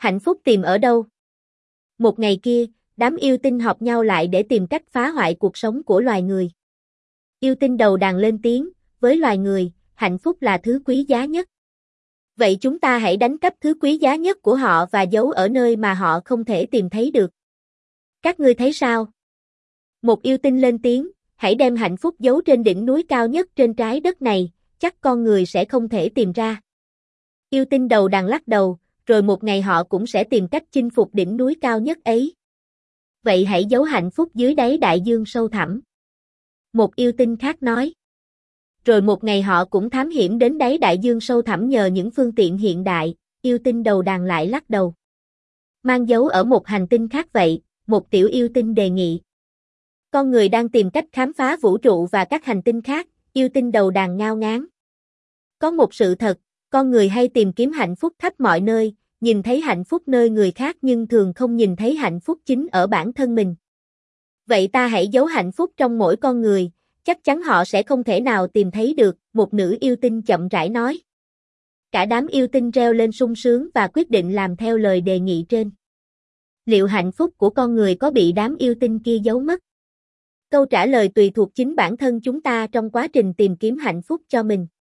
Hạnh phúc tìm ở đâu? Một ngày kia, đám yêu tinh họp nhau lại để tìm cách phá hoại cuộc sống của loài người. Yêu tinh đầu đàn lên tiếng, với loài người, hạnh phúc là thứ quý giá nhất. Vậy chúng ta hãy đánh cắp thứ quý giá nhất của họ và giấu ở nơi mà họ không thể tìm thấy được. Các ngươi thấy sao? Một yêu tinh lên tiếng, hãy đem hạnh phúc giấu trên đỉnh núi cao nhất trên trái đất này, chắc con người sẽ không thể tìm ra. Yêu tinh đầu đàn lắc đầu, rồi một ngày họ cũng sẽ tìm cách chinh phục đỉnh núi cao nhất ấy. Vậy hãy giấu hạnh phúc dưới đáy đại dương sâu thẳm. Một yêu tinh khác nói. Rồi một ngày họ cũng thám hiểm đến đáy đại dương sâu thẳm nhờ những phương tiện hiện đại, yêu tinh đầu đàn lại lắc đầu. Mang dấu ở một hành tinh khác vậy, một tiểu yêu tinh đề nghị. Con người đang tìm cách khám phá vũ trụ và các hành tinh khác, yêu tinh đầu đàn ngao ngán. Có một sự thật, con người hay tìm kiếm hạnh phúc khắp mọi nơi, nhìn thấy hạnh phúc nơi người khác nhưng thường không nhìn thấy hạnh phúc chính ở bản thân mình. Vậy ta hãy giấu hạnh phúc trong mỗi con người, chắc chắn họ sẽ không thể nào tìm thấy được, một nữ yêu tinh chậm rãi nói. Cả đám yêu tinh reo lên sung sướng và quyết định làm theo lời đề nghị trên. Liệu hạnh phúc của con người có bị đám yêu tinh kia giấu mất? Câu trả lời tùy thuộc chính bản thân chúng ta trong quá trình tìm kiếm hạnh phúc cho mình.